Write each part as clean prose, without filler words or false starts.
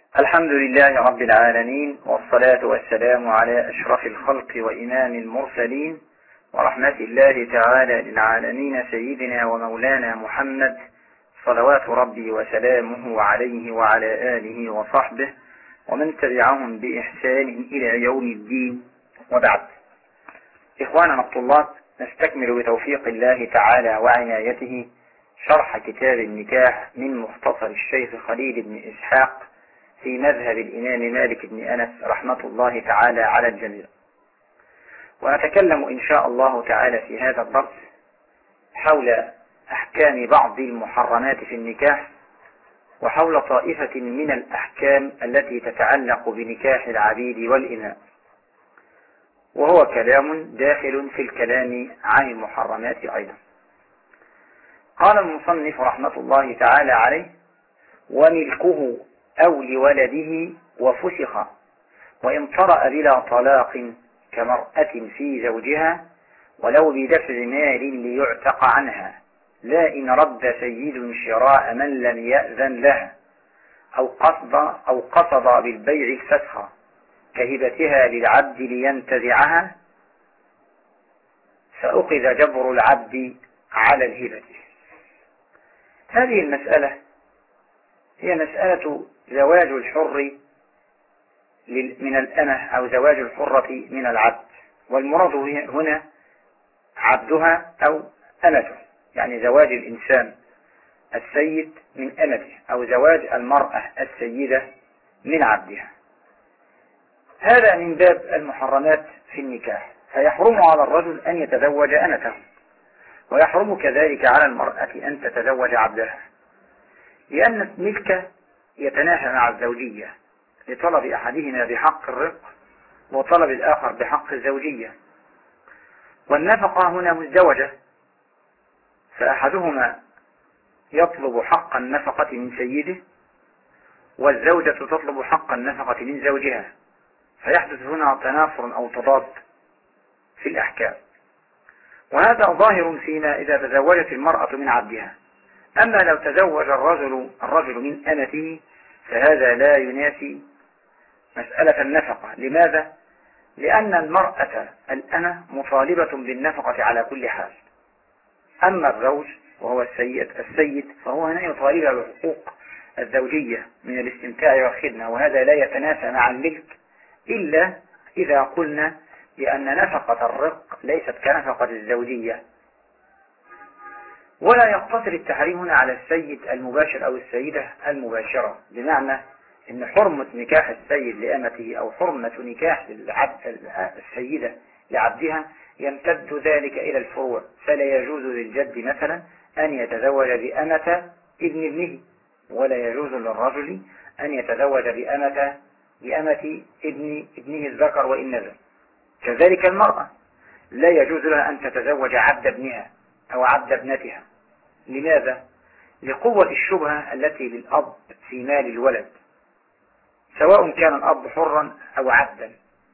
الحمد لله رب العالمين، والصلاة والسلام على أشرف الخلق وإمام المرسلين، ورحمة الله تعالى للعالمين سيدنا ومولانا محمد، صلوات ربي وسلامه عليه وعلى آله وصحبه ومن تبعهم بإحسان إلى يوم الدين. وبعد، إخواننا الطلاب، نستكمل بتوفيق الله تعالى وعنايته شرح كتاب النكاح من مختصر الشيخ خليل بن إسحاق في مذهب الإمام مالك بن أنس رحمة الله تعالى على الجميع. ونتكلم إن شاء الله تعالى في هذا الدرس حول أحكام بعض المحرمات في النكاح، وحول طائفة من الأحكام التي تتعلق بنكاح العبيد والإماء، وهو كلام داخل في الكلام عن المحرمات أيضا. قال المصنف رحمة الله تعالى عليه: وملكه أو لولده وفسخ وإن طرأ بلا طلاق كمرأة في زوجها، ولو بدفع مال ليعتق عنها، لا إن رد سيد شراء من لم يأذن لها أو قصد بالبيع الفسخ كهبتها للعبد لينتزعها، فأخذ جبر العبد على الهبة. هذه المسألة هي مسألة زواج الحر من الأمة أو زواج الحرة من العبد، والمراد هنا عبدها أو أمته، يعني زواج الإنسان السيد من أمته أو زواج المرأة السيدة من عبدها. هذا من باب المحرمات في النكاح، فيحرم على الرجل أن يتزوج أمته، ويحرم كذلك على المرأة أن تتزوج عبدها، لأن الملك يتنافى مع الزوجية لطلب أحدهما بحق الرق وطلب الآخر بحق الزوجية. والنفقة هنا مزدوجة، فأحدهما يطلب حق النفقة من سيده، والزوجة تطلب حق النفقة من زوجها، فيحدث هنا تنافر أو تضاد في الأحكام. وهذا ظاهر فيما إذا تزوجت المرأة من عبدها. أما لو تزوج الرجل من أمته فهذا لا ينافي مسألة النفقة. لماذا؟ لأن المرأة الأمة مطالبة بالنفقة على كل حال. أما الزوج وهو السيد فهو هنا يطالب بحقوق الزوجية من الاستمتاع والخدمة، وهذا لا يتنافى مع الملك إلا إذا قلنا بأن نفقة الرق ليست كنفقة الزوجية. ولا يقتصر التحريم هنا على السيد المباشر أو السيدة المباشرة، بمعنى أن حرمة نكاح السيد لأمته أو حرمة نكاح السيدة لعبدها يمتد ذلك إلى الفروع، فلا يجوز للجد مثلا أن يتزوج بأمة ابن ابنه، ولا يجوز للرجل أن يتزوج بأمة ابنه الذكر وإن نزل. كذلك المرأة لا يجوز لها أن تتزوج عبد ابنها أو عبد ابنتها. لماذا؟ لقوة الشبهة التي للأب في مال الولد، سواء كان الأب حرا أو عبدا.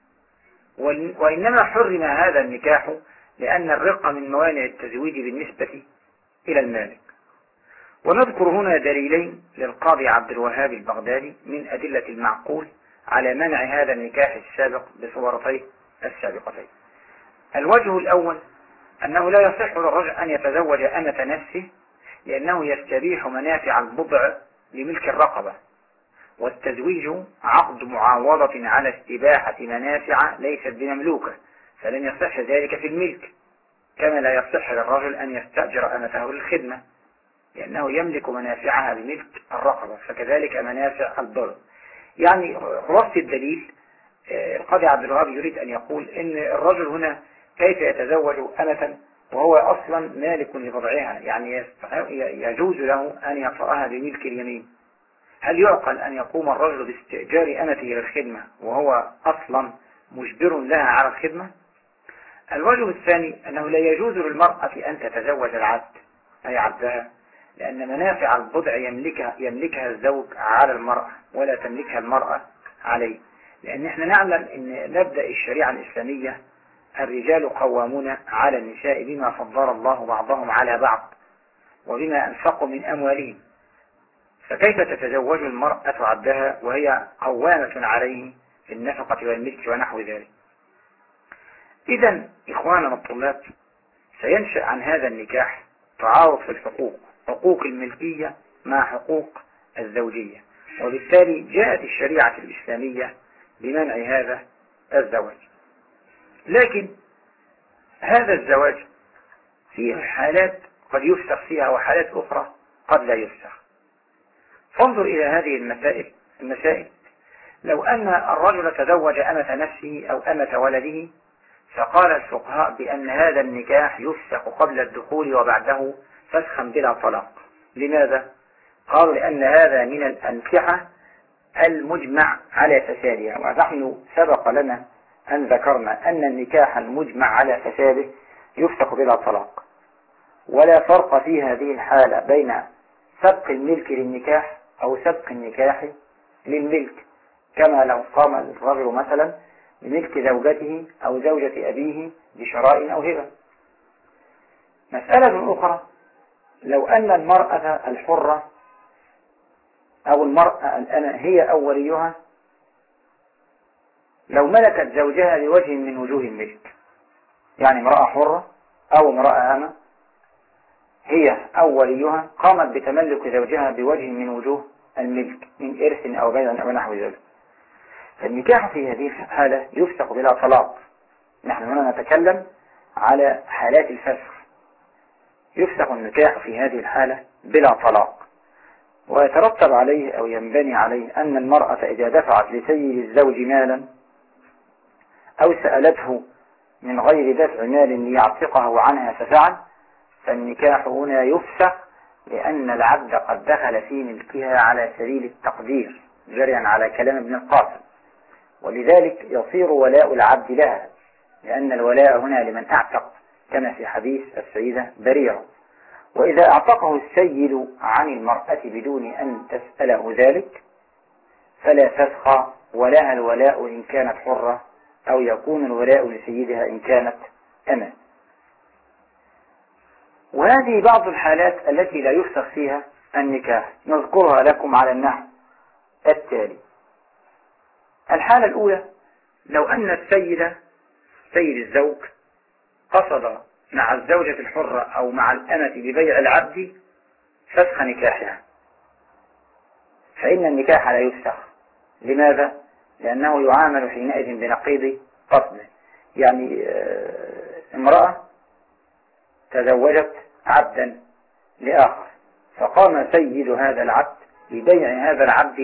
وإنما حرم هذا النكاح لأن الرق من موانع التزويج بالنسبة إلى المالك. ونذكر هنا دليلين للقاضي عبد الوهاب البغدادي من أدلة المعقول على منع هذا النكاح السابق بصورتين السابقتين. الوجه الأول أنه لا يصح للرجل أن يتزوج أمة نفسه، لأنه يستبيح منافع البضع لملك الرقبة، والتزويج عقد معاوضة على استباحة منافع ليست بمملوكة، فلن يصح ذلك في الملك، كما لا يصح للرجل أن يستأجر أمته للخدمة، لأنه يملك منافعها بملك الرقبة، فكذلك منافع البضع. يعني خلاصة الدليل، القاضي عبد الوهاب يريد أن يقول إن الرجل هنا كيف يتزوج أمة وهو أصلا مالك لبضعها، يعني يجوز له أن يطأها بملك اليمين. هل يعقل أن يقوم الرجل باستئجار أمته للخدمة وهو أصلا مجبر لها على الخدمة؟ الوجه الثاني أنه لا يجوز للمرأة أن تتزوج العبد أي عبدها، لأن منافع البضع يملكها الزوج على المرأة ولا تملكها المرأة عليه. لأن احنا نعلم أن مبدأ الشريعة الإسلامية الرجال قوامون على النساء بما فضل الله بعضهم على بعض وبما أنفقوا من أموالهم، فكيف تتزوج المرأة عبدها وهي قوامة عليه في النفقة والملك ونحو ذلك؟ إذن إخواننا الطلاب، سينشأ عن هذا النكاح تعارض في الحقوق، حقوق الملكية مع حقوق الزوجية، وبالتالي جاءت الشريعة الإسلامية بمنع هذا الزواج. لكن هذا الزواج فيه حالات قد يفسخ فيها وحالات أخرى قد لا يفسخ. فانظر إلى هذه المسائل. لو أن الرجل تزوج أمة نفسه أو أمة ولده، فقال الفقهاء بأن هذا النكاح يفسخ قبل الدخول وبعده فسخا بلا طلاق. لماذا؟ قالوا لأن هذا من الأنكحة المجمع على فسادها، ونحن سبق لنا أن ذكرنا أن النكاح المجمع على فساده يفسخ بلا طلاق، ولا فرق في هذه الحالة بين سبق الملك للنكاح أو سبق النكاح للملك، كما لو قام الرجل مثلا بملك زوجته أو زوجة أبيه بشراء أو هبة. مسألة أخرى، لو أن المرأة الحرة أو المرأة الأنا هي أو وليها لو ملكت زوجها بوجه من وجوه الملك، يعني امرأة حرة أو امرأة أمة هي أو وليها قامت بتملك زوجها بوجه من وجوه الملك من إرث أو بيع أو نحو ذلك، فالنكاح في هذه الحالة يفسخ بلا طلاق. نحن هنا نتكلم على حالات الفسخ، يفسخ النكاح في هذه الحالة بلا طلاق، ويترتب عليه أو ينبني عليه أن المرأة إذا دفعت لسيد الزوج مالا أو سألته من غير دفع مال ليعتقه عنها ففعل، فالنكاح هنا يفسخ، لأن العبد قد دخل في ملكها على سبيل التقدير جريا على كلام ابن القاسم، ولذلك يصير ولاء العبد لها، لأن الولاء هنا لمن أعتق كما في حديث السيدة بريرة. وإذا أعتقه السيد عن المرأة بدون أن تسأله ذلك فلا فسخ، ولها الولاء إن كانت حرة، أو يكون الولاء لسيدها إن كانت أمة. وهذه بعض الحالات التي لا يفسخ فيها النكاح، نذكرها لكم على النحو التالي. الحالة الأولى، لو أن سيد الزوج قصد مع الزوجة الحرة أو مع الأمة ببيع العبد فسخ نكاحها، فإن النكاح لا يفسخ. لماذا؟ لأنه يعامل حينئذ بنقيض قصده. يعني امرأة تزوجت عبدا لآخر، فقام سيد هذا العبد ببيع هذا العبد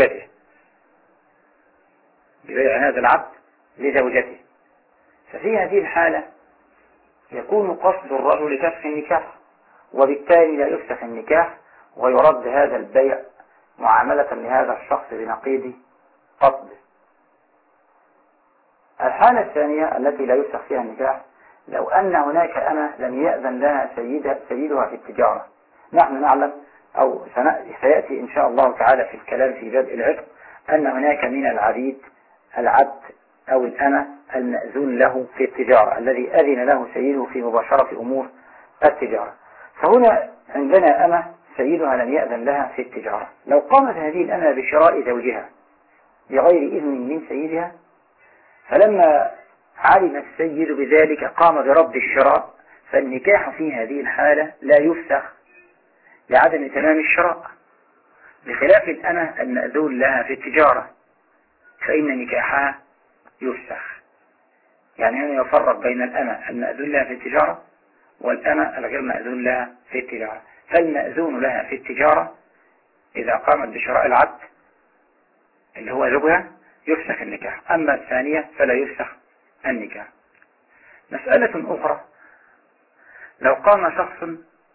لزوجته، ففي هذه الحالة يكون قصد الرجل فسخ النكاح، وبالتالي لا يفسخ النكاح ويرد هذا البيع معاملة لهذا الشخص بنقيض قصده. الحالة الثانية التي لا يفسخ فيها النكاح، لو أن هناك أمة لم يأذن لها سيدها في التجارة. نحن نعلم أو سيأتي إن شاء الله تعالى في الكلام في بدء العتق أن هناك من العبيد العبد أو الأمة المأذون له في التجارة، الذي أذن له سيده في مباشرة أمور التجارة. فهنا عندنا أمة سيدها لم يأذن لها في التجارة، لو قامت هذه الأمة بشراء زوجها بغير إذن من سيدها، فلما علم السيد بذلك قام برد الشراء، فالنكاح في هذه الحالة لا يفسخ لعدم تمام الشراء، بخلاف الأمة المأذون لها في التجارة فإن نكاحها يفسخ. يعني هنا يفرق بين الأمة المأذون لها في التجارة والأمة الغير مأذون لها في التجارة. فالمأذون لها في التجارة إذا قامت بشراء العبد اللي هو زوجها يفسخ النكاح، أما الثانية فلا يفسخ النكاح. مسألة أخرى، لو قام شخص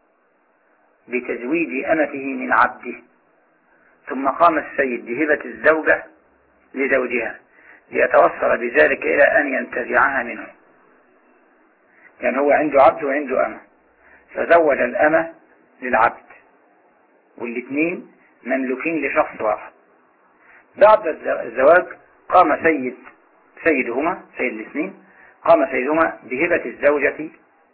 بتزويج أمته من عبده، ثم قام السيد بهبة الزوجة لزوجها ليتوصل بذلك إلى أن ينتزعها منه. يعني هو عنده عبد وعنده أمة، فزوج الأمة للعبد والاثنين مملوكين لشخص واحد. بعد الزواج قام سيد الاثنين قام سيدهما بهبة الزوجة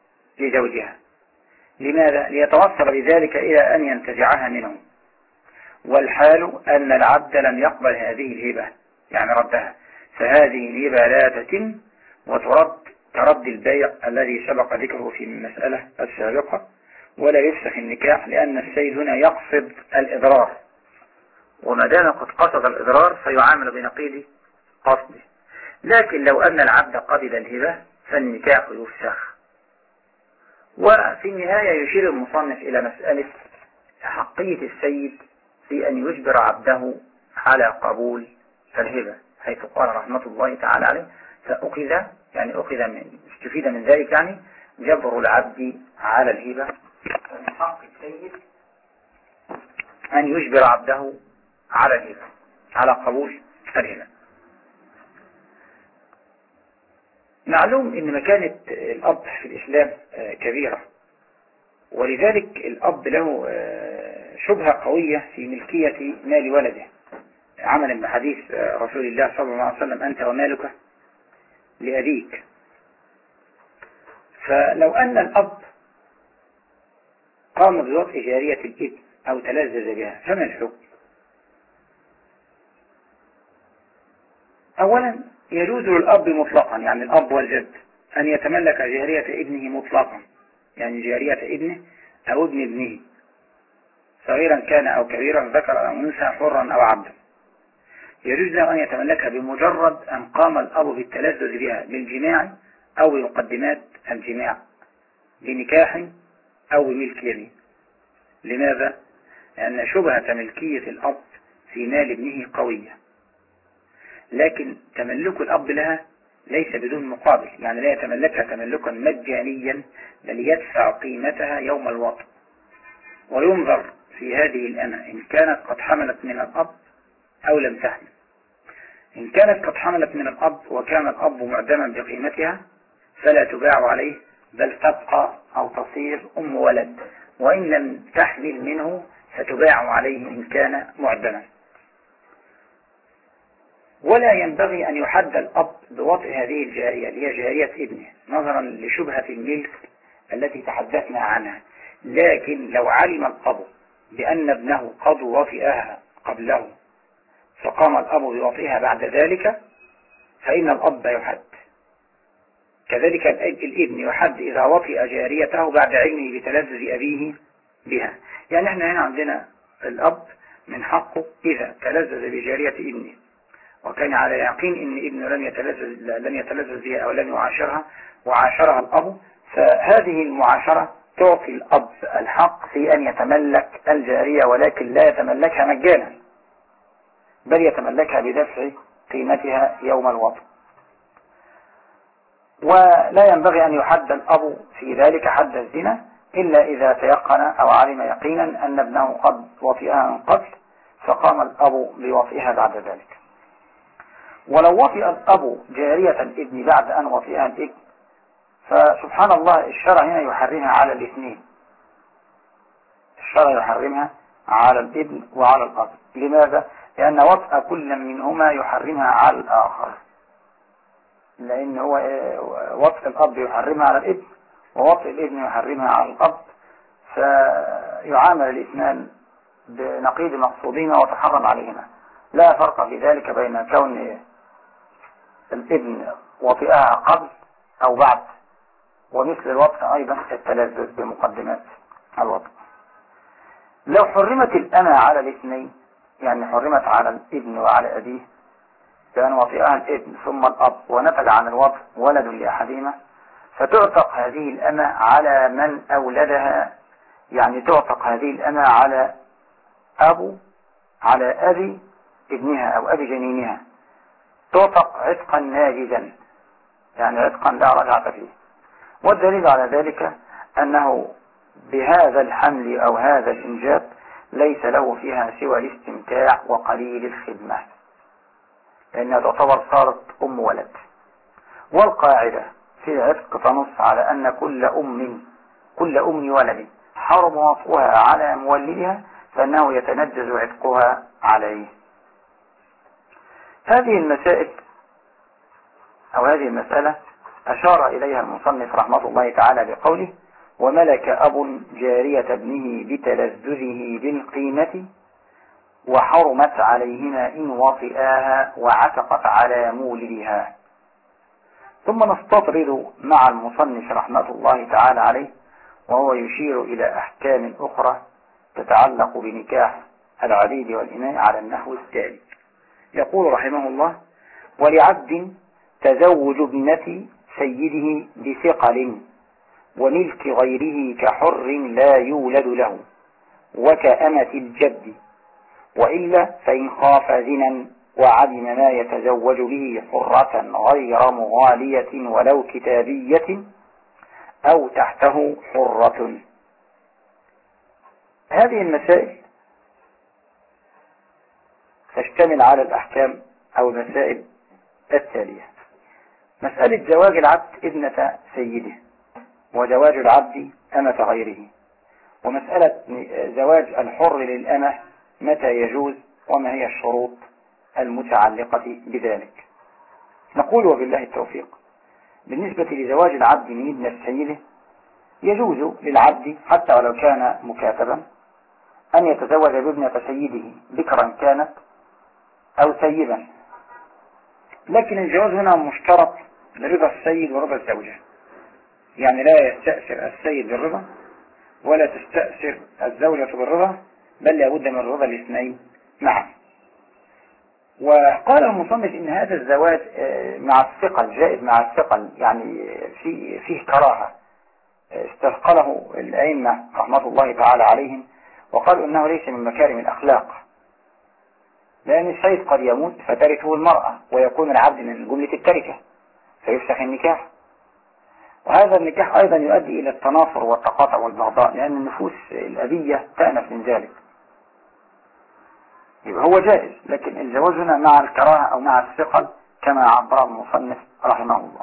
لزوجها. لماذا؟ ليتوصل بذلك إلى أن ينتزعها منه. والحال أن العبد لم يقبل هذه الهبة يعني ردها، فهذه الهبة لا تتم وترد كرد البيع الذي سبق ذكره في المسألة السابقة، ولا يفسخ النكاح، لأن السيد هنا يقصد الإضرار، وما دام قد قصد الإضرار فيعامل بنقيض قصده. لكن لو أن العبد قبل الهبة فالنكاح يفسخ. وفي النهاية يشير المصنف إلى مسألة حقية السيد في أن يجبر عبده على قبول الهبة، حيث قال رحمة الله تعالى عليه فأخذ يعني استفيد من ذلك يعني جبر العبد على الهبة. من حق السيد أن يجبر عبده على الهبة على قبول الهبة. معلوم ان مكانة الأب في الإسلام كبيرة، ولذلك الأب له شبهة قوية في ملكية مال ولده، عملا بحديث رسول الله صلى الله عليه وسلم أنت ومالك لأبيك. فلو أن الأب قام بوضع جارية الابن أو تلذذ بها فما الحكم؟ أولا يجوز للأب مطلقا، يعني الأب والجد، أن يتملك جارية ابنه مطلقا، يعني جارية ابنه أو ابن ابنه صغيرا كان أو كبيرا، ذكر أو أنثى، حرا أو عبدا، يجوز له أن يتملكها بمجرد أن قام الأب بالتلذذ بها بالجماع أو بمقدمات الجماع بنكاح أو بملك يمين. لماذا؟ لأن شبهة ملكية الأب في مال ابنه قوية، لكن تملك الأب لها ليس بدون مقابل، يعني لا يتملكها تملكا مجانيا، بل يدفع قيمتها يوم الوطء. وينظر في هذه الأمة إن كانت قد حملت من الأب أو لم تحمل. إن كانت قد حملت من الأب وكان الأب معدما بقيمتها فلا تباع عليه، بل تبقى أو تصير أم ولد، وإن لم تحمل منه فتباع عليه إن كان معدما. ولا ينبغي أن يحد الأب بوطء هذه الجارية اللي هي جارية ابنه نظرا لشبهة الملك التي تحدثنا عنها. لكن لو علم الأب بأن ابنه قد وطئها قبله فقام الأب بوطئها بعد ذلك فإن الأب يحد. كذلك الابن يحد إذا وطئ جاريته بعد علمه بتلذذ أبيه بها. يعني احنا هنا عندنا الأب من حقه إذا تلذذ بجارية ابنه وكان على يقين ان ابنه لم يتلذذ بها او لم يعاشرها وعاشرها الاب، فهذه المعاشرة تعطي الاب الحق في ان يتملك الجارية، ولكن لا يتملكها مجانا، بل يتملكها بدفع قيمتها يوم الوطء. ولا ينبغي ان يحد الاب في ذلك حد الزنا الا اذا تيقن او علم يقينا ان ابنه قد وطئها من قبل فقام الاب بوطئها بعد ذلك. ولو وطئ الأب جارية الابن بعد أن وطئها الابن فسبحان الله الشرع هنا يحرمها على الاثنين، الشرع يحرمها على الابن وعلى الأب. لماذا؟ لأن وطئ كل منهما يحرمها على الآخر، لأن هو وطئ الأب يحرمها على الابن ووطئ الابن يحرمها على الأب، فيعامل الاثنان بنقيض مقصودهما وتحرم عليهما. لا فرق في ذلك بين كون الابن وطئها قبل أو بعد، ومثل الوطء أيضا التلذذ بمقدمات الوطء. لو حرمت الأمة على الاثنين، يعني حرمت على الابن وعلى أبيه كان وطئها الابن ثم الأب ونتج عن الوطء ولد لأحدهما، فتعتق هذه الأمة على من أولدها، يعني تعتق هذه الأمة على أبي ابنها أو أبي جنينها، تعتق عتقا ناجزا، يعني عتقا لا رجعة فيه. والدليل على ذلك أنه بهذا الحمل أو هذا الإنجاب ليس له فيها سوى الاستمتاع وقليل الخدمة، لأنها تعتبر صارت أم ولد. والقاعدة في العتق تنص على أن كل أم ولد حرم وطئها على مولدها فإنه يتنجز عتقها عليه. هذه المسائل أو هذه المسألة أشار إليها المصنف رحمة الله تعالى بقوله وملك أب جارية ابنه بتلذذه بالقيمة وحرمت عليهما إن وطئاها وعتقت على مولدها. ثم نستطرد مع المصنف رحمة الله تعالى عليه وهو يشير إلى أحكام أخرى تتعلق بنكاح العبيد والإماء على النحو التالي. يقول رحمه الله: ولعبد تزوج ابنة سيده بثقل وملك غيره كحر لا يولد له وكأمة الجد، وإلا فإن خاف زنا وعلم ما يتزوج به حرة غير مغالية ولو كتابية أو تحته حرة. هذه المسائل تشتمل على الأحكام أو المسائل التالية: مسألة زواج العبد ابنة سيده، وزواج العبد أمة غيره، ومسألة زواج الحر للأمة متى يجوز وما هي الشروط المتعلقة بذلك. نقول وبالله التوفيق: بالنسبة لزواج العبد من ابنة سيده يجوز للعبد حتى ولو كان مكاتبا أن يتزوج بابنة سيده بكرا كانت أو سيبا، لكن الجواز هنا مشترط لرضا السيد ورضا الزوجة، يعني لا يستأثر السيد بالرضا ولا تستأثر الزوجة بالرضا، بل لابد من رضا الاثنين معا. وقال المصنف إن هذا الزواج مع الثقل جائز، مع الثقل يعني فيه كراهة استثقله الأئمة رحمة الله تعالى عليهم، وقالوا إنه ليس من مكارم الأخلاق، لأن السيد قد يموت فترثه المرأة ويكون العبد من جملة التركة فيفسخ النكاح، وهذا النكاح أيضا يؤدي إلى التنافر والتقاطع والبغضاء، لأن النفوس الأبية تأنف من ذلك. يبقى هو جائز، لكن الزواج هنا مع الكراهة أو مع الثقل كما عبر المصنف رحمه الله.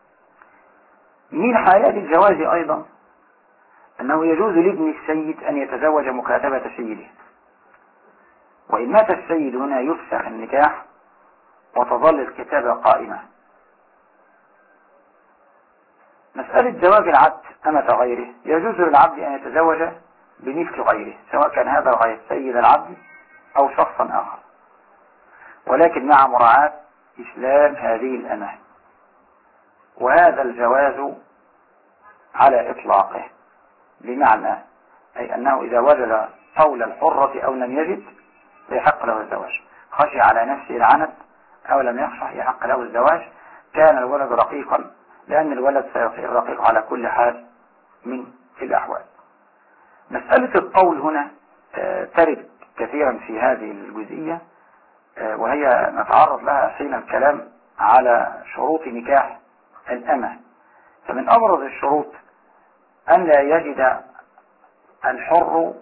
من حالات الجواز أيضا أنه يجوز لابن السيد أن يتزوج مكاتبة سيده، وإن مات السيد هنا يفسخ النكاح وتظل الكتابة قائمة. مسألة زواج العبد أمة غيره، يجوز للعبد أن يتزوج بملك غيره، سواء كان هذا الغير سيد العبد أو شخصا آخر، ولكن مع مراعاة إسلام هذه الأمة. وهذا الجواز على إطلاقه، بمعنى أي أنه إذا وجد قول الحرة أو لم يجد يحق له الزواج، خشي على نفسه العنت أو لم يخشى يحق له الزواج، كان الولد رقيقا، لأن الولد سيصير رقيق على كل حال من الأحوال. مسألة القول هنا ترد كثيرا في هذه الجزئية، وهي نتعرض لها حين الكلام على شروط نكاح الأمة. فمن أبرز الشروط أن لا يجد الحر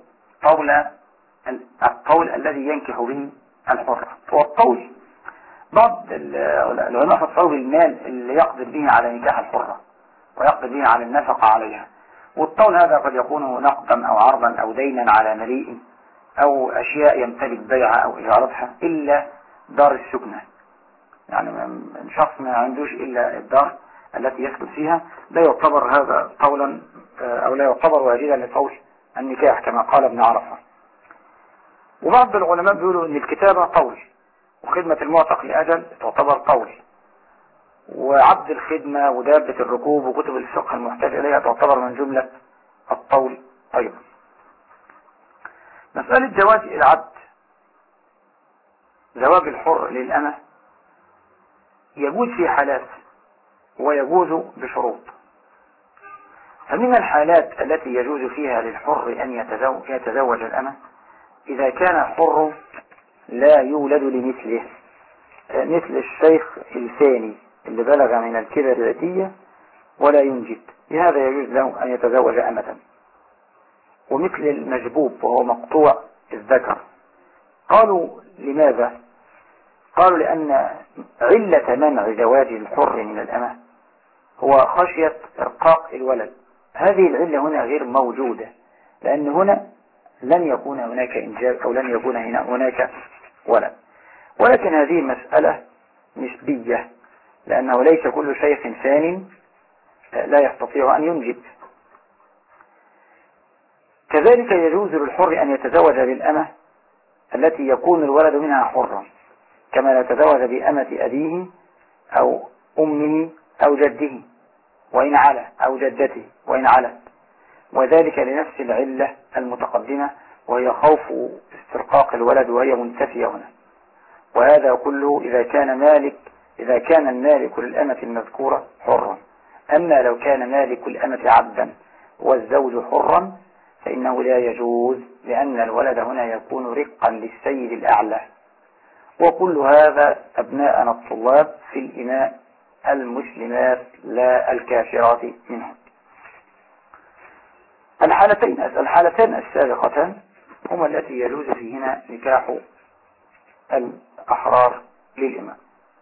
القول الذي ينكح به الحر. والقول بعض العلماء فسروا بالمال اللي يقدر به على نكاح الحرة ويقدر به على النفقة عليها، والقول هذا قد يكون نقدا أو عرضا أو دينا على مليء أو أشياء يمتلك بيعها أو إجارتها، إلا دار السكنة، يعني شخص ما عندوش إلا الدار التي يسكن فيها، لا يعتبر هذا قولا أو لا يعتبر واجدا لقول النكاح كما قال ابن عرفة. وبعض العلماء بيقولوا أن الكتابة قول، وخدمة المعتق لأجل تعتبر قول، وعبد الخدمة ودابة الركوب وكتب الفقه المحتاج إليها تعتبر من جملة القول أيضا. مسألة زواج العبد، زواج الحر للأمة، يجوز في حالات ويجوز بشروط. فمن الحالات التي يجوز فيها للحر أن يتزوج الأمة إذا كان الحر لا يولد لمثله، مثل الشيخ الثاني اللي بلغ من الكبر العتية ولا ينجب، لهذا يجوز له أن يتزوج أمة. ومثل المجبوب وهو مقطوع الذكر. قالوا لماذا؟ قالوا لأن علة منع زواج الحر من الأمة هو خشية إرقاق الولد. هذه العلة هنا غير موجودة، لأن هنا لن يكون هناك إنجاب أو لن يكون هناك ولد. ولكن هذه مسألة نسبية، لأنه ليس كل شيخ ثان لا يستطيع أن ينجب. كذلك يجوز للحر أن يتزوج بالأمة التي يكون الولد منها حرا، كما لو تزوج بأمة أبيه أو أمه أو جده وإن على أو جدته وإن على، وذلك لنفس العلة المتقدمة وهي خوف استرقاق الولد وهي منتفية هنا. وهذا كله إذا كان المالك للأمة المذكورة حرا. أما لو كان مالك الأمة عبدا والزوج حرا فإنه لا يجوز، لأن الولد هنا يكون رقا للسيد الأعلى. وكل هذا أبناءنا الطلاب في الإماء المسلمات لا الكافرات منهم. الحالتين السابقتان هما التي يجوز فيهما نكاح الأحرار للإماء.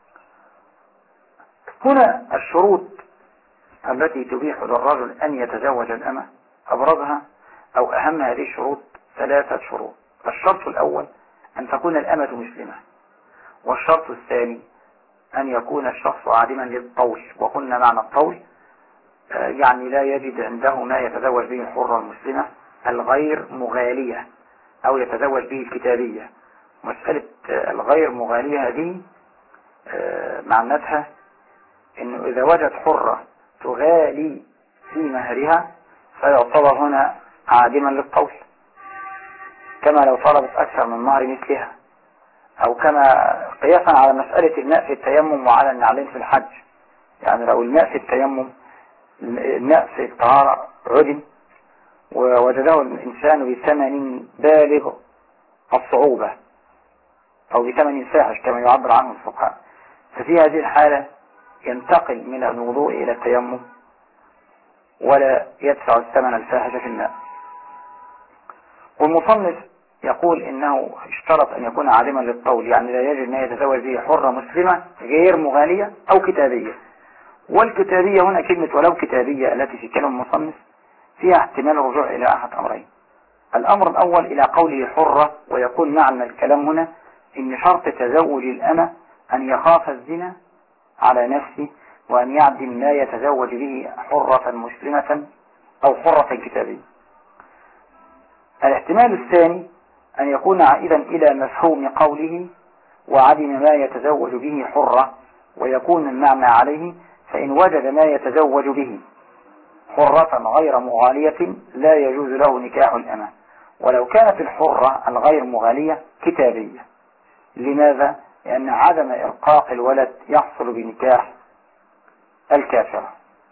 هنا الشروط التي تبيح للرجل أن يتزوج الأمة أبرزها أو أهم هذه الشروط 3 شروط. الشرط الأول أن تكون الأمة مسلمة، والشرط الثاني أن يكون الشخص عادما للطول، وقلنا معنى الطول يعني لا يجد عنده ما يتزوج به الحرة المسلمة الغير مغالية أو يتزوج به الكتابية. مسألة الغير مغالية هذه معناتها إنه إذا وجد حرة تغالي في مهرها فيعتبر هنا عادما للطول، كما لو طلبت أكثر من مهر مثلها، أو كما قياسا على مسألة الماء في التيمم وعلى النعلين في الحج. يعني لو الماء في التيمم، الماء في الطهارة عدم ووجده الإنسان بثمن بالغ الصعوبة أو بثمن فاحش كما يعبر عنه الفقهاء، ففي هذه الحالة ينتقل من الوضوء إلى التيمم ولا يدفع الثمن الفاحش في الماء. والمصنف يقول إنه اشترط أن يكون عادما للطول، يعني لا يجب أن يتزوج به حرة مسلمة غير مغالية أو كتابية. والكتابية هنا كلمة ولو كتابية التي في كلام المصنف فيها احتمال الرجوع إلى أحد أمرين. الأمر الأول إلى قوله حرة، ويكون معنى الكلام هنا إن شرط تزوج الأمة أن يخاف الزنا على نفسه وأن يعدم ما يتزوج به حرة مسلمة أو حرة كتابية. الاحتمال الثاني أن يكون عائدا إلى مفهوم قوله وعدم ما يتزوج به حرة، ويكون المعنى عليه فإن وجد ما يتزوج به حرة غير مغالية لا يجوز له نكاح الأمة، ولو كانت الحرة الغير مغالية كتابية. لماذا؟ لأن عدم إرقاق الولد يحصل بنكاح الكافرة.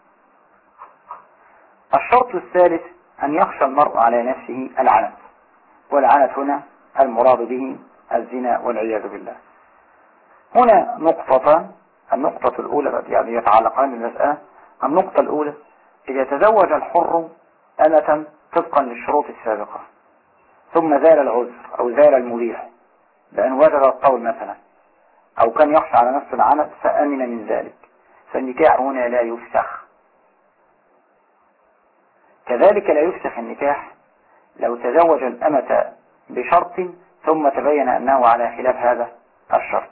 الشرط الثالث أن يخشى المرء على نفسه العنت، والعنت هنا المراد به الزنا والعياذ بالله. هنا نقطتان. النقطة الأولى يعني يتعلقان بالمسألة. النقطة الأولى: إذا تزوج الحر أمة طبقا للشروط السابقة ثم زال العذر أو زال المبيح بأن وجد الطول مثلا، أو كان يخشى على نفسه العنت فأمن من ذلك، فالنكاح هنا لا يفسخ. كذلك لا يفسخ النكاح لو تزوج الأمة بشرط ثم تبين أنه على خلاف هذا الشرط.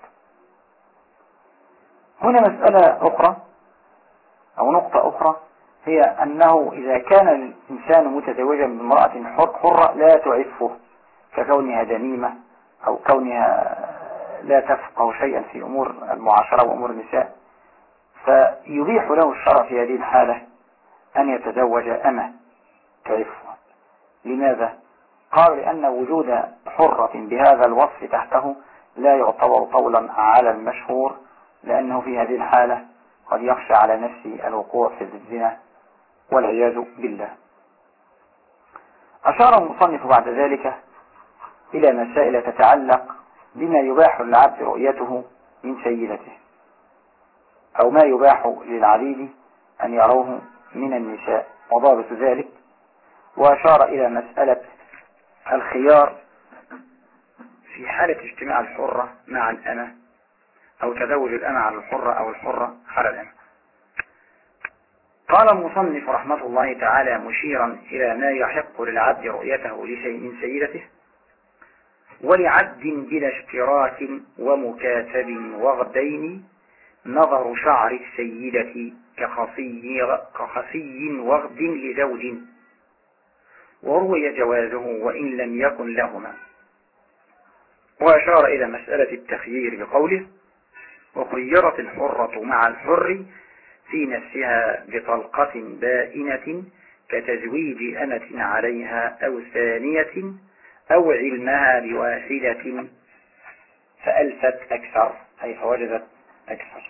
هنا مسألة أخرى أو نقطة أخرى، هي أنه إذا كان الإنسان متزوجا بامرأة حرة لا تعفه، ككونها دميمة أو كونها لا تفقه شيئا في أمور المعاشرة وأمور النساء، فيبيح له الشرع في هذه الحالة أن يتزوج أمة تعفه. لماذا؟ قال لأن وجود حرة بهذا الوصف تحته لا يعتبر طولا على المشهور، لأنه في هذه الحالة قد يخشى على نفسه الوقوع في الزنا والعياذ بالله. أشار المصنف بعد ذلك إلى مسائل تتعلق بما يباح للعبد رؤيته من سيدته، أو ما يباح للعبيد أن يروه من النساء وضابط ذلك، وأشار إلى مسألة الخيار في حالة اجتماع الحرة مع الأمة أو تزوج الأمة على الحرة أو الحرة على الأمة. قال المصنف رحمة الله تعالى مشيرا إلى ما يحق للعبد رؤيته لشيء من سيدته: ولعبد بلا اشتراك ومكاتب وغدين نظر شعر السيدة كخفي وغد لزوج، وروي جوازه وإن لم يكن لهما. وأشار إلى مسألة التخيير بقوله: وخيرت الحرة مع الحر في نفسها بطلقة بائنة كتزويج أمة عليها أو ثانية أو علمها بواحدة فألفت أكثر، أي فوجدت أكثر.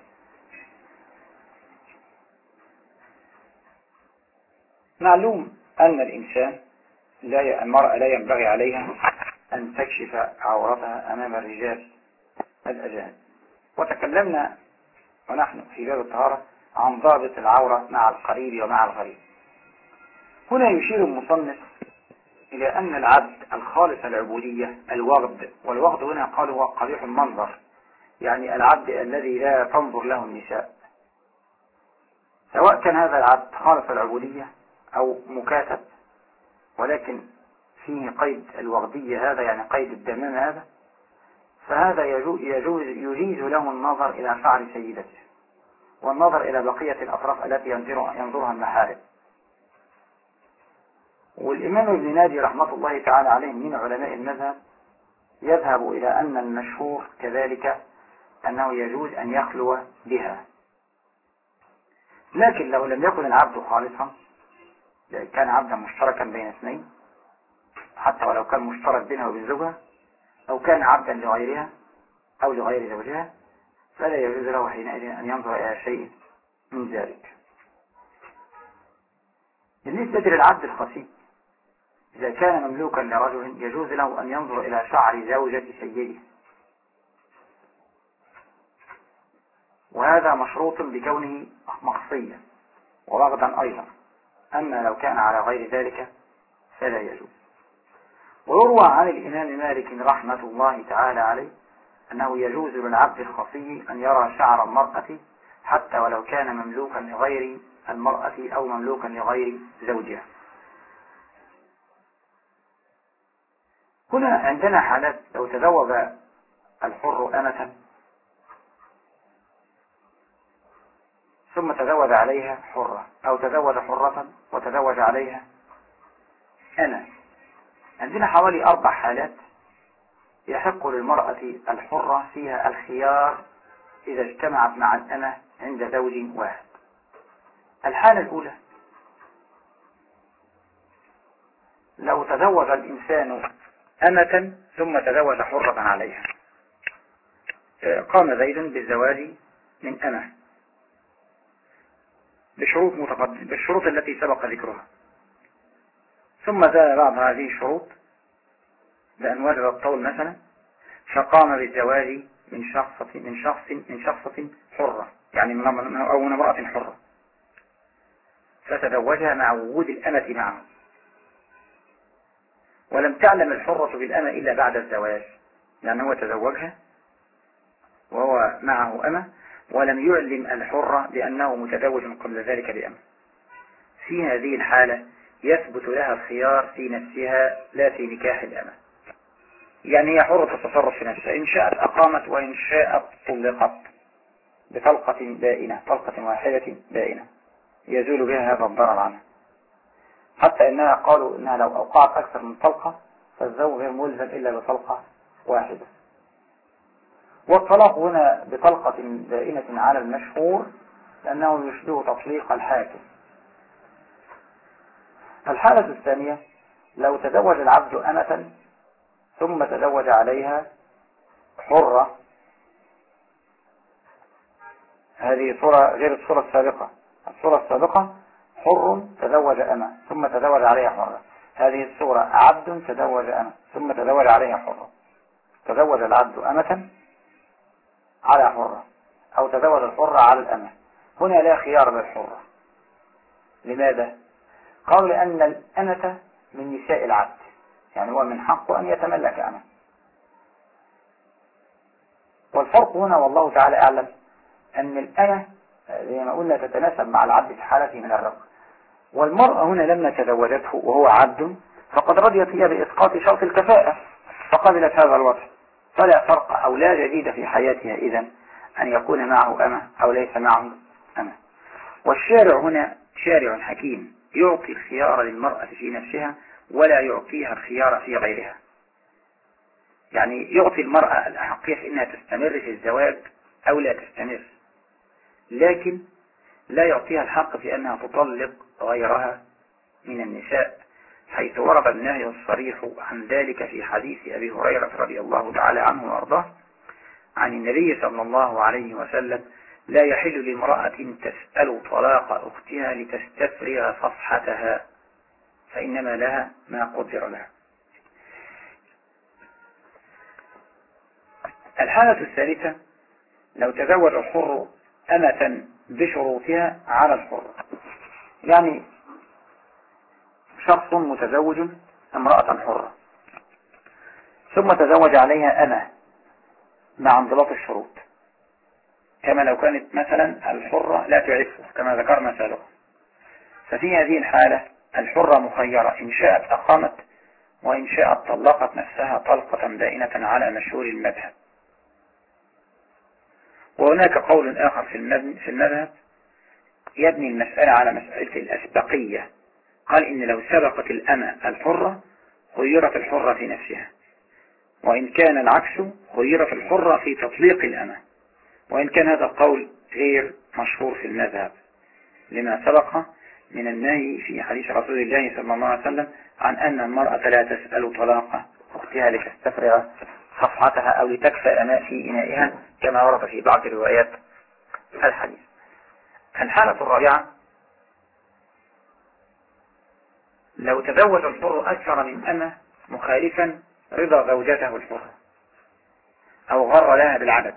معلوم أن الإنسان المرأة لا ينبغي عليها أن تكشف عورتها أمام الرجال الأجانب، وتكلمنا ونحن في باب الطهارة عن ضابط العورة مع القريب ومع الغريب. هنا يشير المصنف إلى أن العبد الخالص العبودية الوغد، والوغد هنا قالوا هو قبيح المنظر، يعني العبد الذي لا تنظر له النساء، سواء كان هذا العبد خالص العبودية أو مكاتب ولكن فيه قيد الوغدية هذا، يعني قيد الدمام هذا، فهذا يجيز له النظر إلى شعر سيدته والنظر إلى بقية الأطراف التي ينظرها المحارم. والإمام ابن نادي رحمة الله تعالى عليه من علماء المذهب يذهب إلى أن المشهور كذلك أنه يجوز أن يخلو بها، لكن لو لم يكن العبد خالصا، كان عبدا مشتركا بين اثنين حتى ولو كان مشترك بينها وبين زوجها، أو كان عبدا لغيرها أو لغير زوجها، فلا يجوز له حينئذ أن ينظر إلى شيء من ذلك. بالنسبة للعبد الخفي، إذا كان مملوكا لرجل يجوز له أن ينظر إلى شعر زوجة سيده، وهذا مشروط بكونه مخفيا وبغضا أيضا، أما لو كان على غير ذلك فلا يجوز. ويروى عن الإمام مالك رحمة الله تعالى عليه أنه يجوز للعبد الخفي أن يرى شعر المرأة حتى ولو كان مملوكا لغير المرأة أو مملوكا لغير زوجها. هنا عندنا حالات: لو تزوج الحر أمة ثم تزوج عليها حرة، أو تزوج حرة وتزوج عليها أمة، عندنا حوالي 4 حالات يحق للمرأة الحرة فيها الخيار إذا اجتمعت مع الأمة عند زوج واحد. الحالة الأولى: لو تزوج الإنسان أمة ثم تزوج حرة عليها، قام زيد بالزواج من أمة بالشروط التي سبق ذكرها، ثم زال بعض هذه الشروط بأن وجد الطول مثلا، فقام بالزواج من شخصة حرة، يعني من امرأة حرة، فتزوجها مع وجود الأمة معه، ولم تعلم الحرة بالأمة إلا بعد الزواج، لأنه هو تزوجها وهو معه أمة، ولم يعلم الحرة بأنه متزوج قبل ذلك بأمة. في هذه الحالة يثبت لها الخيار في نفسها لا في نكاح الأمة، يعني هي حرة التصرف في نفسها، إن شاءت أقامت وإن شاءت طلقت بطلقة بائنة، طلقة واحدة بائنة يزول بها هذا الضرر عنها، حتى إنها قالوا إنها لو أوقعت أكثر من طلقة فالزوج غير ملزم إلا بطلقة واحدة. والطلاق هنا بطلقة بائنة على المشهور لأنه يشبه تطليق الحاكم. الحالة الثانية: لو تزوج العبد أمة ثم تزوج عليها حرة، هذه صورة غير الصورة السابقة. الصورة السابقة حر تزوج أمة ثم تزوج عليها حرة، هذه الصورة عبد تزوج أمة ثم تزوج عليها حرة. تزوج العبد أمة على حرة أو تزوج الحرة على الأمة، هنا لا خيار للحرة. لماذا؟ قالوا لأن الأمة من نساء العبد، يعني هو من حقه أن يتملك أمة. والفرق هنا والله تعالى أعلم أن الأمة زي ما قلنا تتناسب مع العبد في حالته من الرق، والمرأة هنا لما تزوجته وهو عبد فقد رضيت هي بإسقاط شرط الكفاءة فقبلت هذا الوضع، فلا فرق أو لا جديد في حياتها إذن أن يكون معه أمة أو ليس معه أمة. والشارع هنا شارع حكيم يعطي الخيار للمرأة في نفسها ولا يعطيها الخيار في غيرها. يعني يعطي المرأة الأحقية في أنها تستمر في الزواج أو لا تستمر، لكن لا يعطيها الحق في أنها تطلق غيرها من النساء، حيث ورد النهي الصريح عن ذلك في حديث أبي هريرة رضي الله تعالى عنه وأرضاه عن النبي صلى الله عليه وسلم: لا يحل لامرأة تسأل طلاق أختها لتستفرغ صفحتها، فإنما لها ما قدر لها. الحالة الثالثة: لو تزوج الحر أمة بشروطها على الحر، يعني شخص متزوج امرأة حرة ثم تزوج عليها أمة مع انضباط الشروط، كما لو كانت مثلا الحرة لا تعرفه كما ذكرنا سابقا، ففي هذه الحالة الحرة مخيرة، إن شاءت أقامت وإن شاءت طلقت نفسها طلقة بائنة على مشهور المذهب. وهناك قول آخر في المذهب يبني المسألة على مسألة الأسبقية، قال إن لو سبقت الأمة الحرة خيرت الحرة في نفسها، وإن كان العكس خيرت الحرة في تطليق الأمة، وإن كان هذا القول غير مشهور في المذهب لما سبق من النهي في حديث رسول الله صلى الله عليه وسلم عن أن المرأة لا تسأل طلاق أختها لتستفرغ صفحتها أو لتكفى ماء في إنائها كما ورد في بعض روايات الحديث. الحالة الرابعة: لو تزوج الحر أكثر من أمة مخالفا رضا زوجته الحرة أو غر لها بالعدد،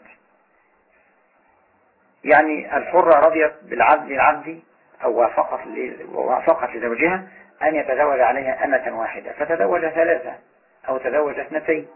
يعني الحرة رضيت بالعبد أو وافقت لزوجها أن يتزوج عليها أمة واحدة، فتزوج ثلاثة أو تزوج اثنتين،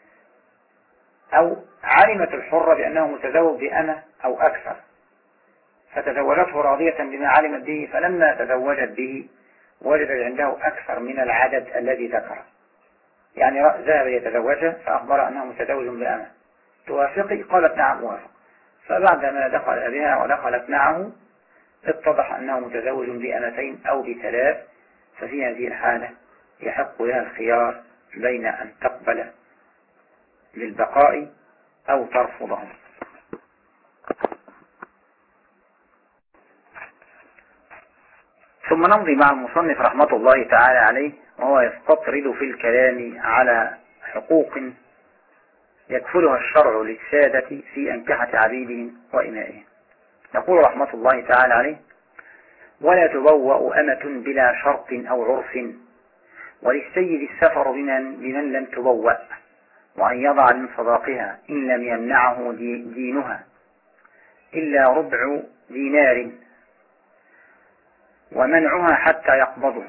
أو علمت الحرة بأنه متزوج بأمة أو أكثر فتزوجته راضية بما علمت به، فلما تزوجت به وجدت عنده أكثر من العدد الذي ذكره، يعني ذهب يتزوجها فأخبر أنه متزوج بأمة، توافقي؟ قالت نعم وافق، فبعدما دخل بها ودخلت معه اتضح أنه متزوج بأمتين أو بثلاث، ففي هذه الحالة يحق لها الخيار بين أن تقبل للبقاء أو ترفضه. ثم نمضي مع المصنف رحمة الله تعالى عليه وهو يستطرد في الكلام على حقوق يكفلها الشرع للسادة في أنكحة عبيدهم وإمائهم. يقول رحمة الله تعالى عليه: ولا تبوأ أمة بلا شرط أو عرف، وللسيد السفر بمن لم تبوأ، وأن يضع من صداقها إن لم يمنعه دينها إلا ربع دينار، ومنعها حتى يقبضه،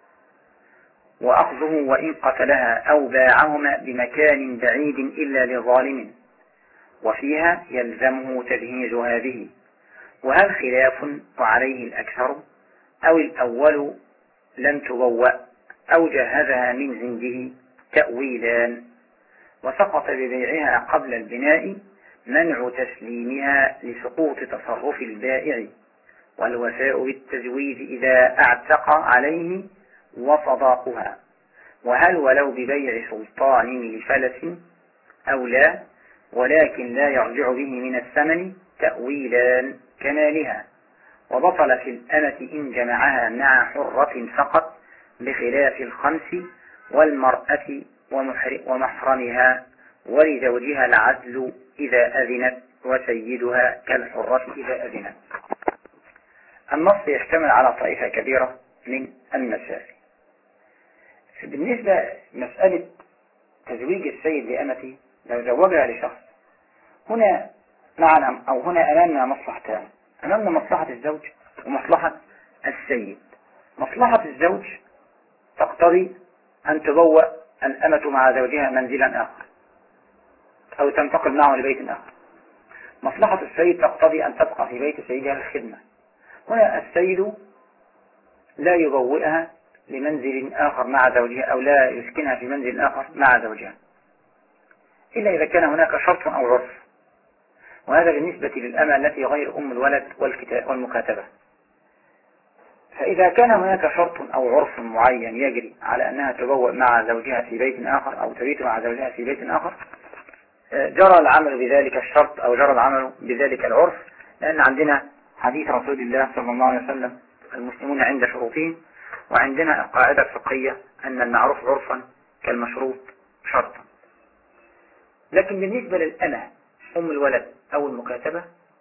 وأخذه وإن قتلها أو باعهما بمكان بعيد إلا لظالم، وفيها يلزمه تجهيز هذه. وهل خلاف وعليه الأكثر، أو الأول لم تبوأ أو جهزها من عنده تأويلان، وسقط ببيعها قبل البناء منع تسليمها لسقوط تصرف البائع، والوفاء بالتزويد إذا اعتق عليه وصداقها. وهل ولو ببيع سلطان لفلس أو لا، ولكن لا يرجع به من الثمن تأويلان كمالها. وبطل في الأمة إن جمعها مع حرة فقط، بخلاف الخمس والمرأة ومحرمها، ولزوجها العدل إذا أذنت، وسيدها كالحرة إذا أذنت. النص يشتمل على طائفة كبيرة من المسائل. بالنسبة مسألة تزويج السيد لأمته، لو زوجها لشخص، هنا معنا أو هنا أمامنا مصلحتان: أمامنا مصلحة الزوج ومصلحة السيد. مصلحة الزوج تقتضي أن تبوأ الأمة مع زوجها منزلا آخر أو تنتقل معه لبيت آخر. مصلحة السيد تقتضي أن تبقى في بيت سيدها للخدمة. هنا السيد لا يبوئها لمنزل آخر مع زوجها أو لا يسكنها في منزل آخر مع زوجها إلا إذا كان هناك شرط أو عرف، وهذا بالنسبة للأمة التي غير أم الولد والمكاتبة. فإذا كان هناك شرط أو عرف معين يجري على أنها تبوأ مع زوجها في بيت آخر أو تبيت مع زوجها في بيت آخر، جرى العمل بذلك الشرط أو جرى العمل بذلك العرف، لأن عندنا حديث رسول الله صلى الله عليه وسلم: المسلمون عند شروطهم. وعندنا القاعدة الفقهية أن المعروف عرفا كالمشروط شرطا. لكن بالنسبة للأمة أم الولد أو المكاتبة،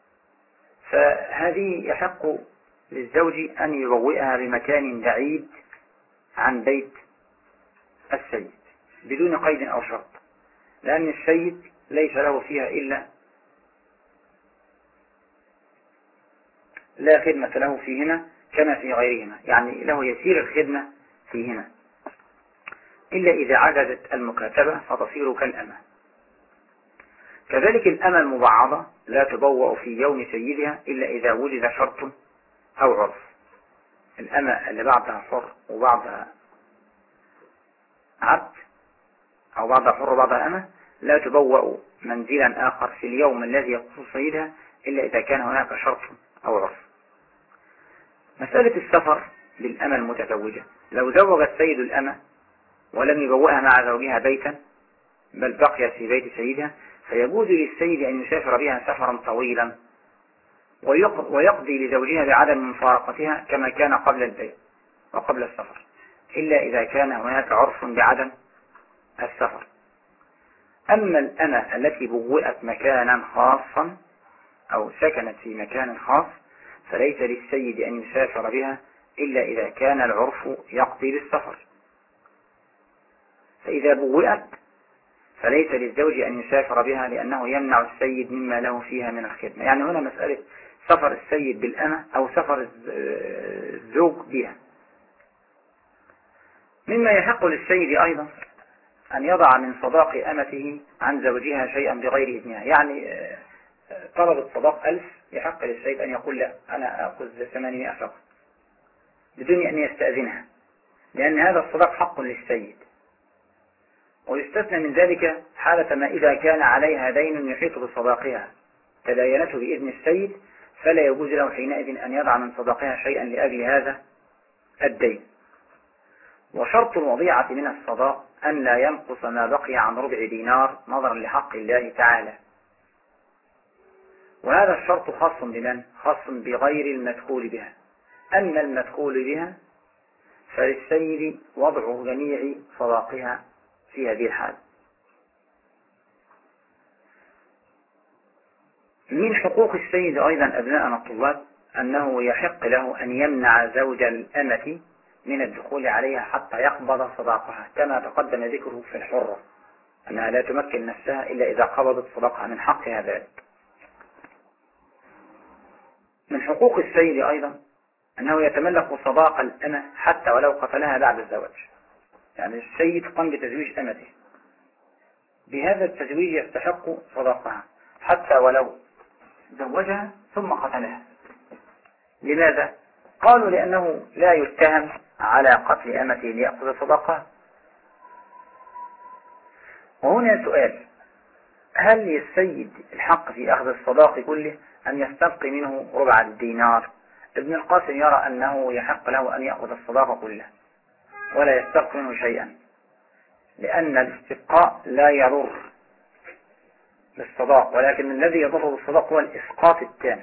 فهذه يحق للزوج أن يبوئها بمكان بعيد عن بيت السيد بدون قيد أو شرط، لأن السيد ليس له فيها إلا لا خدمة له فيهما كما في غيرهما، يعني له يسير الخدمة فيهما، إلا إذا عجزت المكاتبة فتصير كالأمة. كذلك الأمة المبعضة لا تبوأ في يوم سيدها إلا إذا وجد شرط أو عرف. الأمة اللي بعضها حر وبعضها عبد أو بعضها حر وبعضها أمة لا تبوأ منزلا آخر في اليوم الذي يخص سيدها إلا إذا كان هناك شرط أو عرف. مسألة السفر للأمة المتزوجة، لو زوج السيد الأمة ولم يبوأها مع زوجها بيتا بل بقيت في بيت سيدها، فيجوز للسيد أن يسافر بها سفرا طويلا ويقضي لزوجها بعدم مفارقتها كما كان قبل البيت وقبل السفر، إلا إذا كان هناك عرف بعدم السفر. أما الأمة التي بوئت مكانا خاصا أو سكنت في مكان خاص فليس للسيد أن يسافر بها إلا إذا كان العرف يقضي بالسفر. فإذا بوئت فليس للزوج أن يسافر بها لأنه يمنع السيد مما له فيها من الخدمة. يعني هنا مسألة سفر السيد بالأمة أو سفر الزوج بها. مما يحق للسيد أيضا أن يضع من صداق أمته عن زوجها شيئا بغير إذنها، يعني طلبت صداق 1000، يحق للسيد أن يقول لا أنا أخذ 800 فقط بدون أن يستأذنها، لأن هذا الصداق حق للسيد. ويستثنى من ذلك حالة ما إذا كان عليها دين يحيط بصداقها تداينته بإذن السيد، فلا يجوز له حينئذ أن يضع من صداقها شيئا لأجل هذا الدين. وشرط الوضيعة من الصداق أن لا ينقص ما بقي عن ربع دينار نظرا لحق الله تعالى. وهذا الشرط خاص بمن؟ خاص بغير المدخول بها. أما المدخول بها فللسيد وضع جميع صداقها في هذه الحال. من حقوق السيد أيضا أبناءنا الطلاب أنه يحق له أن يمنع زوج الأمة من الدخول عليها حتى يقبض صداقها، كما تقدم ذكره في الحرة أنها لا تمكن نفسها إلا إذا قبضت صداقها، من حقها ذلك. من حقوق السيد أيضا أنه يتملك صداق الأمة حتى ولو قتلها بعد الزواج. يعني السيد قام بتزويج أمته، بهذا التزويج يستحق صداقها حتى ولو زوجها ثم قتلها. لماذا؟ قالوا لأنه لا يتهم على قتل أمته ليأخذ صداقها. وهنا سؤال: هل للسيد الحق في أخذ الصداق كله أن يستبقي منه ربع الدينار؟ ابن القاسم يرى أنه يحق له أن يأخذ الصداق كله ولا يستبقي منه شيئا، لأن الاستبقاء لا يضر بالصداق، ولكن الذي يضر بالصداق هو الإسقاط التام.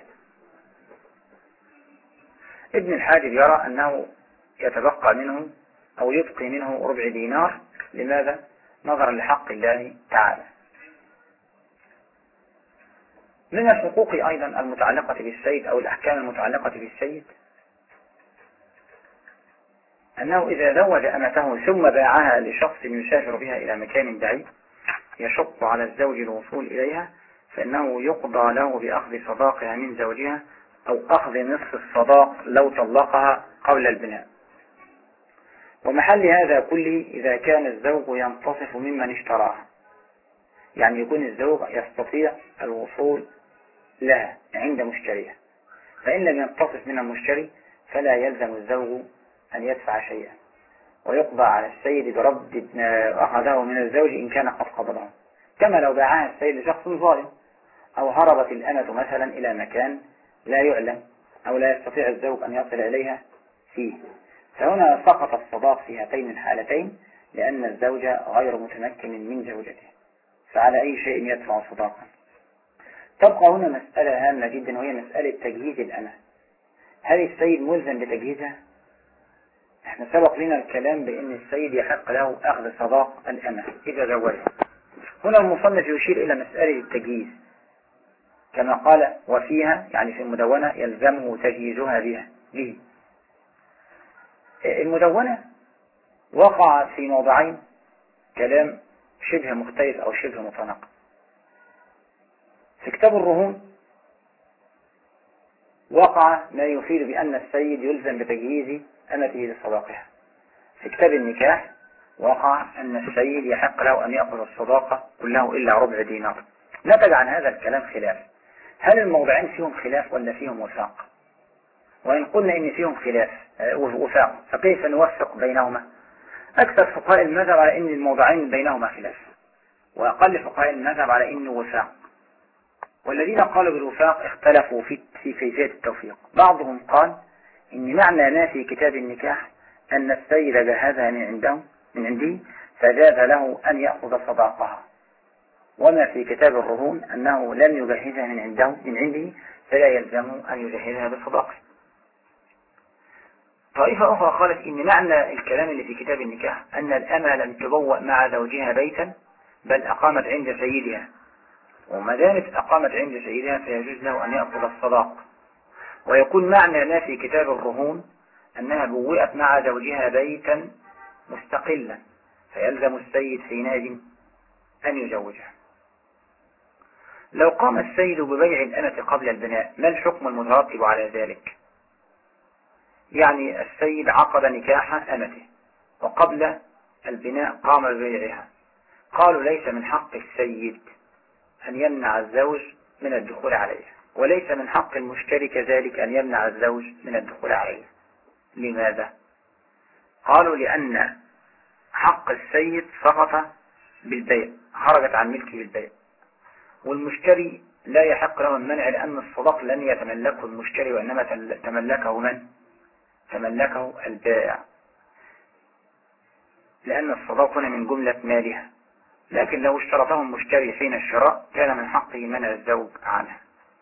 ابن الحاجب يرى أنه يتبقى منه أو يبقي منه ربع دينار. لماذا؟ نظرا لحق الله تعالى. من الحقوق أيضا المتعلقة بالسيد أو الأحكام المتعلقة بالسيد أنه إذا زوج أمته ثم باعها لشخص يسافر بها إلى مكان بعيد يشق على الزوج الوصول إليها، فإنه يقضى له بأخذ صداقها من زوجها أو أخذ نصف الصداق لو طلقها قبل البناء. ومحل هذا كله إذا كان الزوج ينتصف ممن اشتراها، يعني يكون الزوج يستطيع الوصول لها عند مشتريها، فإن لم ينتصف من المشتري فلا يلزم الزوج أن يدفع شيئا، ويقضى على السيد برد ما أخذه من الزوج إن كان قد قبضه، كما لو باعها السيد لشخص ظالم، أو هربت الأمة مثلا إلى مكان لا يعلم أو لا يستطيع الزوج أن يصل إليها، فيه. فهنا سقط الصداق في هاتين الحالتين لأن الزوج غير متمكن من زوجته، فعلى أي شيء يدفع صداقا. تبقى هنا مسألة هامة جدا، وهي مسألة تجهيز الأمة. هل السيد ملزم بتجهيزها؟ احنا سبق لنا الكلام بأن السيد يحق له أخذ صداق الأمة إذا زوجها. هنا المصنف يشير إلى مسألة التجهيز كما قال وفيها، يعني في المدونة يلزمه تجهيزها به. المدونة وقع في موضعين كلام شبه مختلف أو شبه متناقض. في كتاب الرهون وقع ما يفيد بأن السيد يلزم بتجهيز أمته لصداقها. في كتاب النكاح وقع أن السيد يحق له أن يأخذ الصداقة كله إلا ربع دينار. نتج عن هذا الكلام خلاف، هل الموضعين فيهم خلاف ولا فيهم وفاق؟ وإن قلنا إن فيهم خلاف وفاق فكيف نوفق بينهما؟ أكثر فقهاء المذهب على أن الموضعين بينهما خلاف، وأقل فقهاء المذهب على أنه وفاق. والذين قالوا بالوفاق اختلفوا في كيفية التوفيق. بعضهم قال إن معنى ما في كتاب النكاح أن السيد جهزها من عنده فجاز له أن يأخذ صداقها، وما في كتاب الرهون أنه لم يجهزها من عنده فلا يلزم أن يجهزها بصداقه. طائفة أخرى قالت إن معنى الكلام اللي في كتاب النكاح أن الأمة لم تبوأ مع زوجها بيتا بل أقامت عند سيدها، وما دامت أقامت عند سيدها فيجوز له أن يأخذ الصداق. ويكون معنى ما في كتاب الرهون أنها بوئت مع زوجها بيتا مستقلا فيلزم السيد حينئذ أن يزوجها. لو قام السيد ببيع الأمة قبل البناء ما الحكم المترتب على ذلك؟ يعني السيد عقد نكاح أمته وقبل البناء قام ببيعها، قالوا ليس من حق السيد أن يمنع الزوج من الدخول عليها، وليس من حق المشتري كذلك أن يمنع الزوج من الدخول عليها. لماذا؟ قالوا لأن حق السيد سقط بالبيع، خرجت عن ملكه بالبيع، والمشتري لا يحق له المنع لأن الصداق لن يتملكه المشتري وإنما تملكه من؟ تملكه البائع، لأن الصداق هنا من جملة مالها، لكن لو اشترطه المشتري حين الشراء كان من حقه منع الزوج عنها.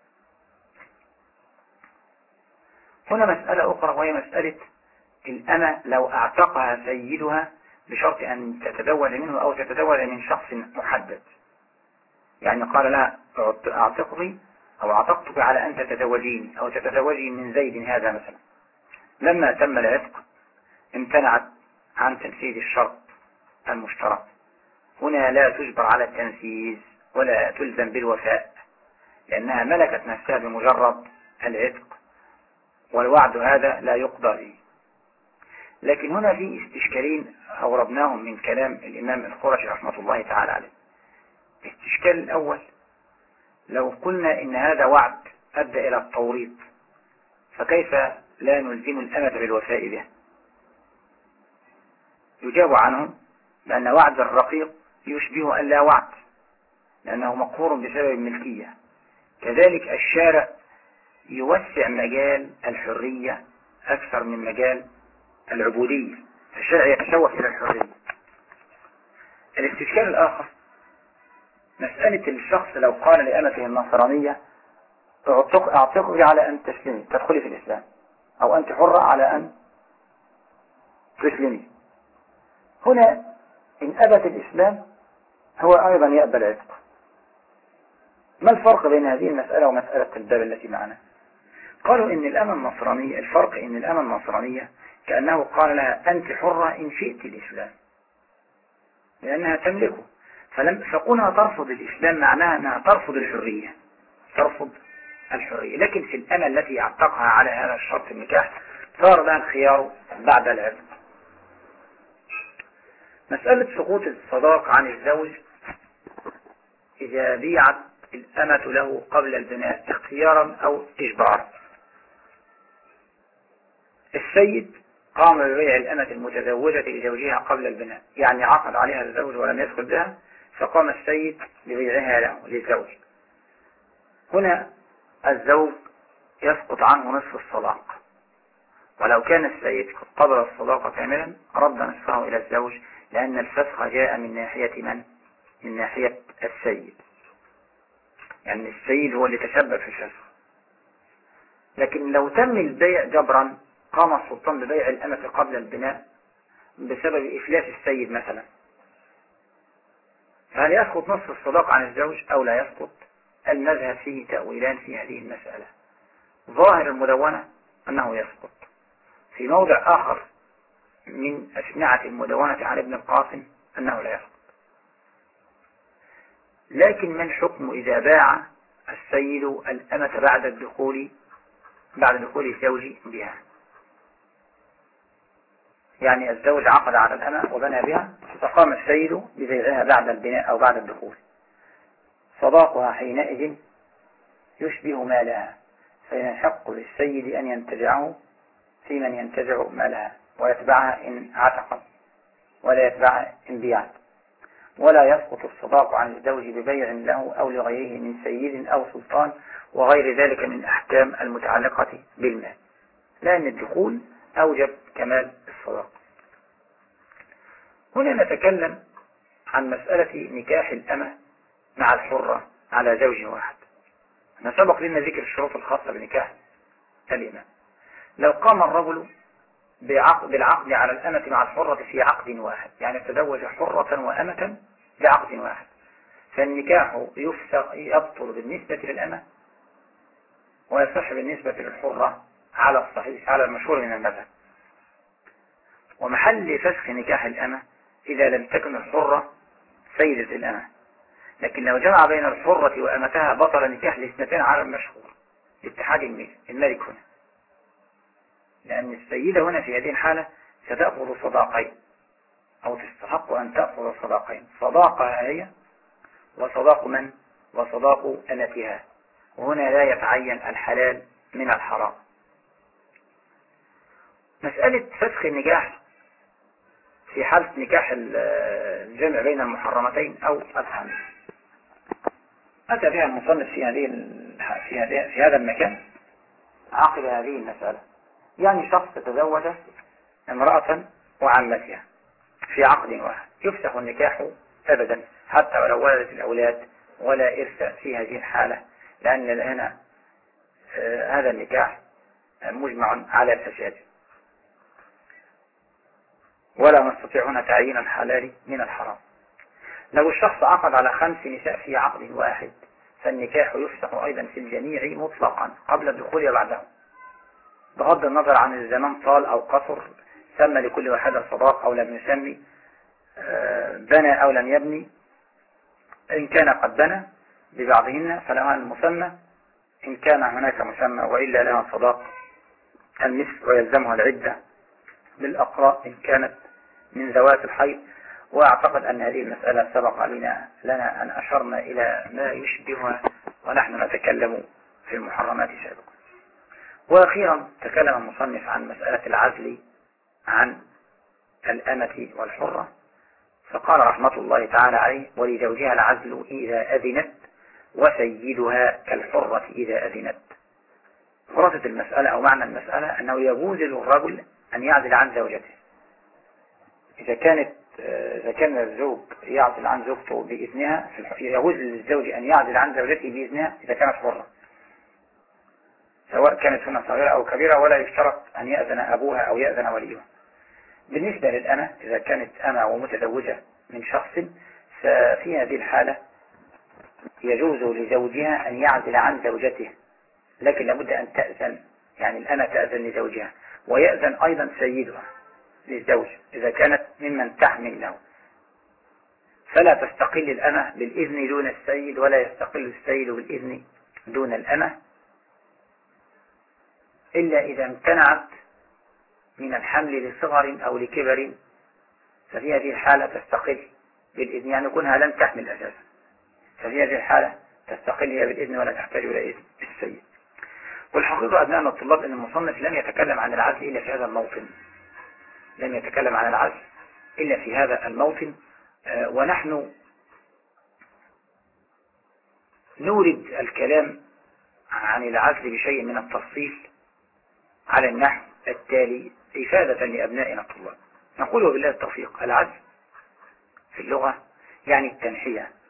هنا مسألة أخرى وهي مسألة الأمة لو اعتقها سيدها بشرط أن تتزوج منه أو تتزوج من شخص محدد، يعني قال لها أعتقني أو أعتقتك على أن تتزوجيني أو تتزوجي من زيد هذا مثلا، لما تم العتق امتنعت عن تنفيذ الشرط المشترط. هنا لا تجبر على التنفيذ ولا تلزم بالوفاء لأنها ملكت نفسها بمجرد العتق، والوعد هذا لا يقضى به. لكن هنا في استشكالين أوردناهم من كلام الإمام القرشي رحمة الله تعالى عليه. الاستشكال الأول، لو قلنا إن هذا وعد أدى إلى التوريط فكيف لا نلزم الأمة بالوفاء به؟ يجاب عنهم بأن وعد الرقيق يشبه أن لا وعد لأنه مقهور بسبب الملكية. كذلك الشارع يوسع مجال الحرية أكثر من مجال العبودية، فالشارع يتشوف إلى الحرية. الاستشكال الآخر مسألة الشخص لو قال لأمته النصرانية أعتقد على أن تسلمي تدخلي في الإسلام، أو أنت حرة على أن تسلمي. هنا إن أبت الإسلام هو أيضا يقبل العتق. ما الفرق بين هذه المسألة ومسألة الباب التي معنا؟ قالوا إن الأمة النصرانية، الفرق إن الأمة النصرانية كأنه قال لها أنت حرة إن شئت الإسلام لأنها تملكه، فكونها ترفض الإسلام معناها أنها ترفض الحرية، ترفض الحرية. لكن في الأمة التي اعتقها على هذا الشرط النكاح صار لها الخيار بعد العتق. مسألة سقوط الصداق عن الزوج إذا بيعت الأمة له قبل البناء اختيارا أو إجبارا. السيد قام ببيع الأمة المتزوجة لزوجها قبل البناء، يعني عقد عليها الزوج ولم يدخل بها، فقام السيد ببيعها له للزوج. هنا الزوج يسقط عنه نصف الصداق، ولو كان السيد قبل الصداقة كاملا رد نصفه إلى الزوج، لأن الفسخ جاء من ناحية من؟ من ناحية السيد، يعني السيد هو اللي تسبب في الفسخ. لكن لو تم البيع جبرا، قام السلطان ببيع الأمة قبل البناء بسبب إفلاس السيد مثلا، فهل يسقط نصف الصداق عن الزوج أو لا يسقط؟ المذهب فيه تأويلان في هذه المسألة. ظاهر المدونة أنه يسقط. في موضع آخر من أشنعة المدونة عن ابن القاسم أنه لا يسقط. لكن ما الحكم إذا باع السيد الأمة بعد دخول الزوج بها؟ يعني الزوج عقد على الأمة وبنى بها، فقام السيد ببيعها بعد البناء أو بعد الدخول، صداقها حينئذ يشبه مالها، فيحق للسيد أن ينتزعه في من ينتزع مالها، ويتبعها إن عتقت ولا يتبعها إن بيعت. ولا يسقط الصداق عن الزوج ببيع له أو لغيره من سيد أو سلطان وغير ذلك من الأحكام المتعلقة بالمال، لأن الدخول أوجب كمال الصداق. هنا نتكلم عن مسألة نكاح الأمة مع الحرة على زوج واحد. سبق لنا ذكر الشروط الخاصة بنكاح الإمام. لو قام الرجل بالعقد على الأمة مع الحرة في عقد واحد، يعني تزوج حرة وأمة بعقد واحد، فالنكاح يبطل بالنسبة للأمة ويصح بالنسبة للحرة على الصحيح على المشهور من المذهب. ومحل فسخ نكاح الأمة إذا لم تكن الحرة سيدة الأمة، لكن لو جمع بين الحرة وأمتها بطل نكاح الاثنتين على المشهور لاتحاد الملك هنا، لأن السيدة هنا في هذه الحالة ستأخذ صداقين أو تستحق أن تأخذ صداقين، صداقها هي وصداق من؟ وصداق أمتها، وهنا لا يتعين الحلال من الحرام. مسألة فسخ النكاح في حالة نكاح الجمع بين المحرمتين أو الحمل أتى بها المصنف في هذا المكان عقب هذه المسألة. يعني شخص تزوج امرأة وعمتها في عقد واحد، يفسخ النكاح أبدا حتى ولو ولدت الأولاد، ولا إرث في هذه الحالة، لأن هنا هذا النكاح مجمع على فساده، ولا نستطيع هنا تعيين الحلال من الحرام. لو الشخص عقد على 5 نساء في عقد واحد، فالنكاح يفسخ أيضا في الجميع مطلقا قبل الدخول وبعده، بغض النظر عن الزمان طال أو قصر، سمى لكل واحدة صداق أو لم يسمي، بنى أو لم يبني. إن كان قد بنى ببعضهن فلها المسمى، إن كان هناك مسمى وإلا لها صداق المثل، ويلزمها العدة بالأقراء إن كانت من ذوات الحيض. وأعتقد أن هذه المسألة سبق لنا أن أشرنا إلى ما يشبهها ونحن نتكلم في المحرمات سابقا. وأخيرا تكلم المصنف عن مسألة العزل عن الأمة والحرة، فقال رحمة الله تعالى عليه: ولزوجها العزل إذا أذنت وسيدها كالحرة إذا أذنت. خلاصة المسألة أو معنى المسألة أنه يجوز للرجل أن يعزل عن زوجته إذا كان الزوج يعزل عن زوجته بإذنها، يجوز للزوج أن يعزل عن زوجته بإذنها إذا كانت حرة، سواء كانت هنا صغيرة أو كبيرة، ولا يشترط أن يأذن أبوها أو يأذن وليها. بالنسبة للأمة إذا كانت أمة ومتزوجة من شخص، ففي هذه الحالة يجوز لزوجها أن يعزل عن زوجته، لكن لابد أن تأذن، يعني الأمة تأذن لزوجها، ويأذن أيضا سيدها للزوج إذا كانت ممن تحمل له، فلا تستقل الأمة بالإذن دون السيد، ولا يستقل السيد بالإذن دون الأمة، إلا إذا امتنعت من الحمل لصغر أو لكبر، ففي هذه الحالة تستقل بالإذن، يعني كونها لم تحمل أساسا، ففي هذه الحالة تستقل هي بالإذن ولا تحتاج إلى إذن السيد. والحقيقة أبناءنا الطلاب أن المصنف لم يتكلم عن العزل إلا في هذا الموطن، لم يتكلم عن العزل إلا في هذا الموطن، ونحن نورد الكلام عن العزل بشيء من التفصيل على النحو التالي إفادة لأبنائنا الطلاب. نقول وبالله التوفيق: العزم في اللغة يعني التنحية